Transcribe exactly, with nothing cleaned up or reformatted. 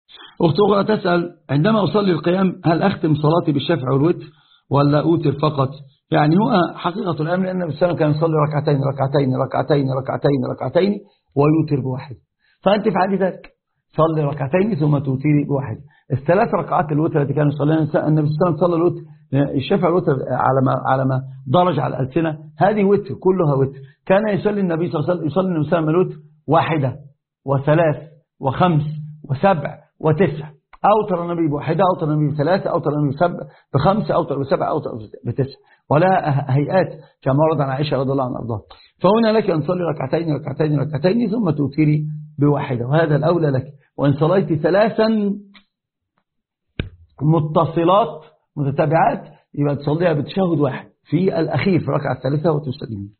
أخت أخرى تسأل: عندما أصلي القيام هل أختم صلاتي بالشفع والوتر ولا أوتر فقط؟ يعني هو حقيقة الأمر أن النبي صلى الله عليه وسلم كان يصلي ركعتين ركعتين ركعتين ركعتين ركعتين ويوتر بواحد، فأنت فعلي ذلك، صلي ركعتين ثم توتري بواحد. الثلاث ركعات الوتر التي كان يصليها النبي صلى الله عليه وسلم صلى الوتر الشفع والوتر على ما على ما درج على الألسنة، هذه وتر كلها وتر. كان يصلي النبي صلى الله عليه وسلم يصلي النبي صلى الله عليه وسلم الوتر واحدة وثلاث وخمس وسبع وتسع، أوتر النبي بواحدة، أوتر النبي بثلاثة، أوتر النبي بسبع بخمسة، أوتر بسبع، أوتر بتسع، ولا هيئات كما ورد عن عائشة رضي الله عنها وارضاها. فهنا لك أن تصلي ركعتين ركعتين ركعتين ثم توتري بواحدة، وهذا الأولى لك. وإن صليت ثلاثا متصلات متتابعات يبقى تصليها بتشهد واحد في الأخير في الركعة الثالثة وتسلم.